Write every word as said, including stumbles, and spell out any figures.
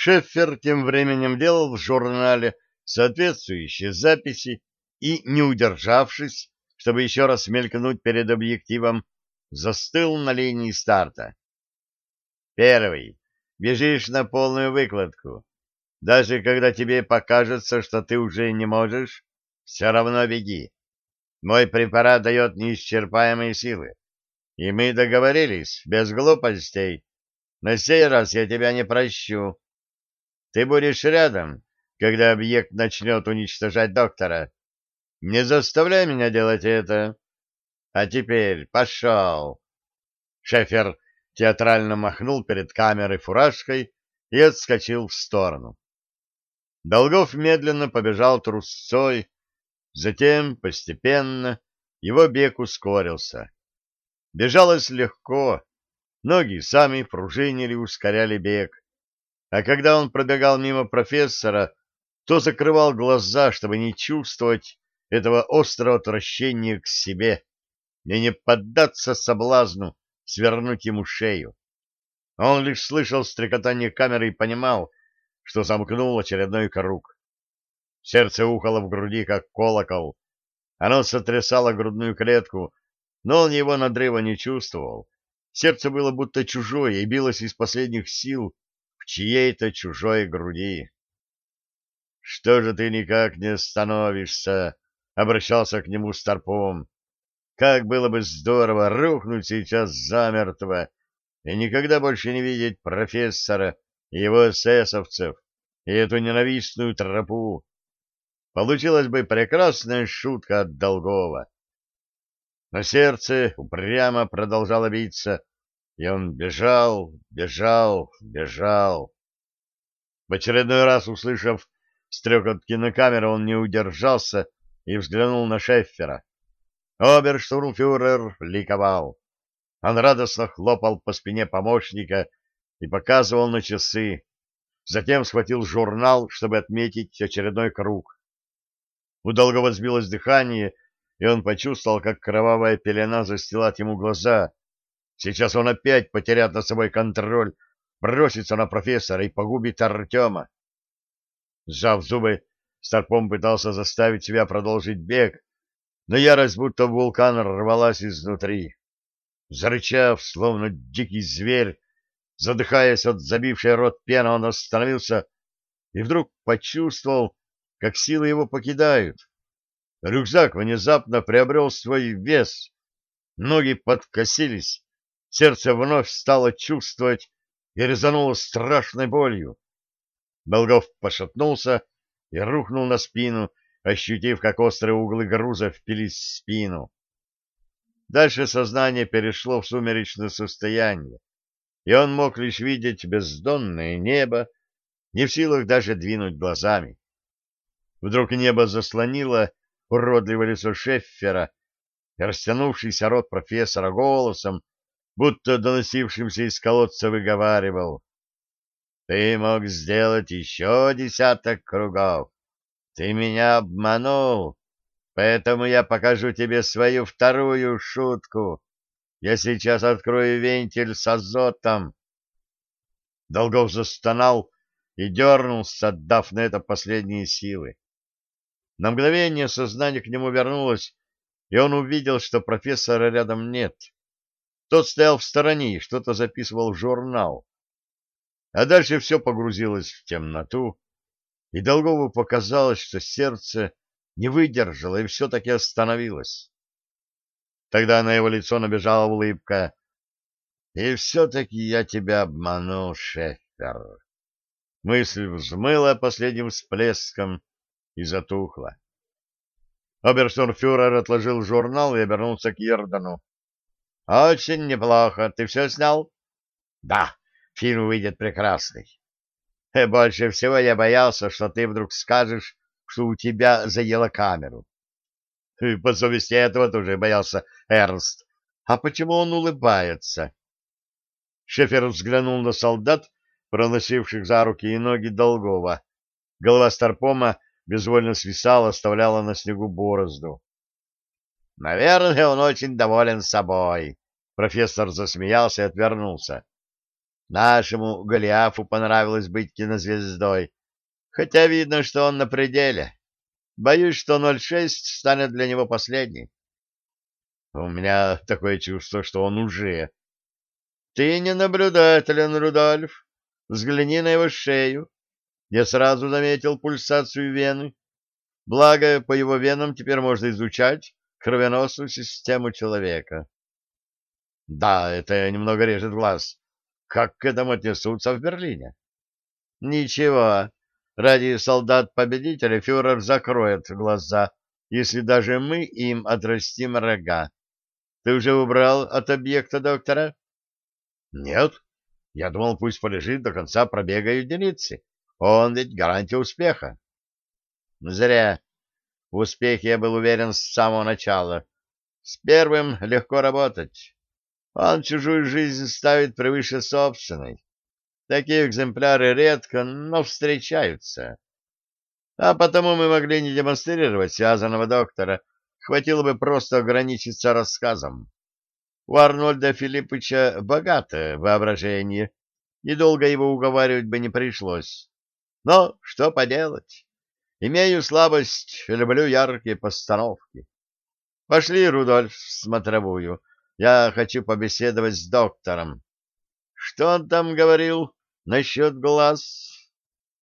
Шеффер тем временем делал в журнале соответствующие записи и, не удержавшись, чтобы еще раз мелькнуть перед объективом, застыл на линии старта. Первый. Бежишь на полную выкладку. Даже когда тебе покажется, что ты уже не можешь, все равно беги. Мой препарат дает неисчерпаемые силы. И мы договорились, без глупостей. На сей раз я тебя не прощу. Ты будешь рядом, когда объект начнет уничтожать доктора. Не заставляй меня делать это. А теперь пошел. Шефер театрально махнул перед камерой фуражкой и отскочил в сторону. Долгов медленно побежал трусцой, затем, постепенно, его бег ускорился. Бежалось легко, ноги сами пружинили, ускоряли бег. А когда он пробегал мимо профессора, то закрывал глаза, чтобы не чувствовать этого острого отвращения к себе и не поддаться соблазну свернуть ему шею. Он лишь слышал стрекотание камеры и понимал, что замкнул очередной круг. Сердце ухало в груди, как колокол. Оно сотрясало грудную клетку, но он его надрыва не чувствовал. Сердце было будто чужое и билось из последних сил в чьей-то чужой груди. — Что же ты никак не становишься? — обращался к нему Старпом. — Как было бы здорово рухнуть сейчас замертво и никогда больше не видеть профессора и его эсэсовцев и эту ненавистную тропу. Получилась бы прекрасная шутка от Долгова. Но сердце упрямо продолжало биться, и он бежал, бежал, бежал. В очередной раз, услышав стрекот кинокамеры, он не удержался и взглянул на Шеффера. Оберштурмфюрер ликовал. Он радостно хлопал по спине помощника и показывал на часы. Затем схватил журнал, чтобы отметить очередной круг. У Долгова сбилось дыхание, и он почувствовал, как кровавая пелена застилает ему глаза. Сейчас он опять потеряет над собой контроль, бросится на профессора и погубит Артема. Сжав зубы, Старпом пытался заставить себя продолжить бег, но ярость будто вулкан рвалась изнутри. Зарычав, словно дикий зверь, задыхаясь от забившей рот пены, он остановился и вдруг почувствовал, как силы его покидают. Рюкзак внезапно приобрел свой вес, ноги подкосились, сердце вновь стало чувствовать и резануло страшной болью. Долгов пошатнулся и рухнул на спину, ощутив, как острые углы груза впились в спину. Дальше сознание перешло в сумеречное состояние, и он мог лишь видеть бездонное небо, не в силах даже двинуть глазами. Вдруг небо заслонило уродливое лицо Шеффера, и растянувшийся рот профессора голосом, будто доносившимся из колодца, выговаривал: «Ты мог сделать еще десяток кругов. Ты меня обманул, поэтому я покажу тебе свою вторую шутку. Я сейчас открою вентиль с азотом». Долгов застонал и дернулся, отдав на это последние силы. На мгновение сознание к нему вернулось, и он увидел, что профессора рядом нет. Тот стоял в стороне и что-то записывал в журнал. А дальше все погрузилось в темноту, и Долгову показалось, что сердце не выдержало и все-таки остановилось. Тогда на его лицо набежала улыбка. «И все-таки я тебя обманул, Шеффер». Мысль взмыла последним всплеском и затухла. Оберштурмфюрер отложил журнал и обернулся к Йордану. — Очень неплохо. Ты все снял? — Да, фильм выйдет прекрасный. — Больше всего я боялся, что ты вдруг скажешь, что у тебя заело камеру. — По совести этого тоже боялся Эрнст. А почему он улыбается? Шефер взглянул на солдат, проносивших за руки и ноги Долгова. Голова Старпома безвольно свисала, оставляла на снегу борозду. — Наверное, он очень доволен собой. Профессор засмеялся и отвернулся. Нашему Голиафу понравилось быть кинозвездой, хотя видно, что он на пределе. Боюсь, что ноль шесть станет для него последней. У меня такое чувство, что он уже. Ты не наблюдателен, Рудольф. Взгляни на его шею. Я сразу заметил пульсацию вены. Благо, по его венам теперь можно изучать кровеносную систему человека. Да, это немного режет глаз. Как к этому отнесутся в Берлине? Ничего. Ради солдат-победителей фюрер закроет глаза, если даже мы им отрастим рога. Ты уже убрал от объекта доктора? Нет. Я думал, пусть полежит до конца пробега единицы. Он ведь гарантия успеха. Зря. В успехе я был уверен с самого начала. С первым легко работать. Он чужую жизнь ставит превыше собственной. Такие экземпляры редко, но встречаются. А потому мы могли не демонстрировать связанного доктора. Хватило бы просто ограничиться рассказом. У Арнольда Филиппыча богатое воображение. Недолго его уговаривать бы не пришлось. Но что поделать? Имею слабость, люблю яркие постановки. Пошли, Рудольф, в смотровую. Я хочу побеседовать с доктором. Что он там говорил насчет глаз?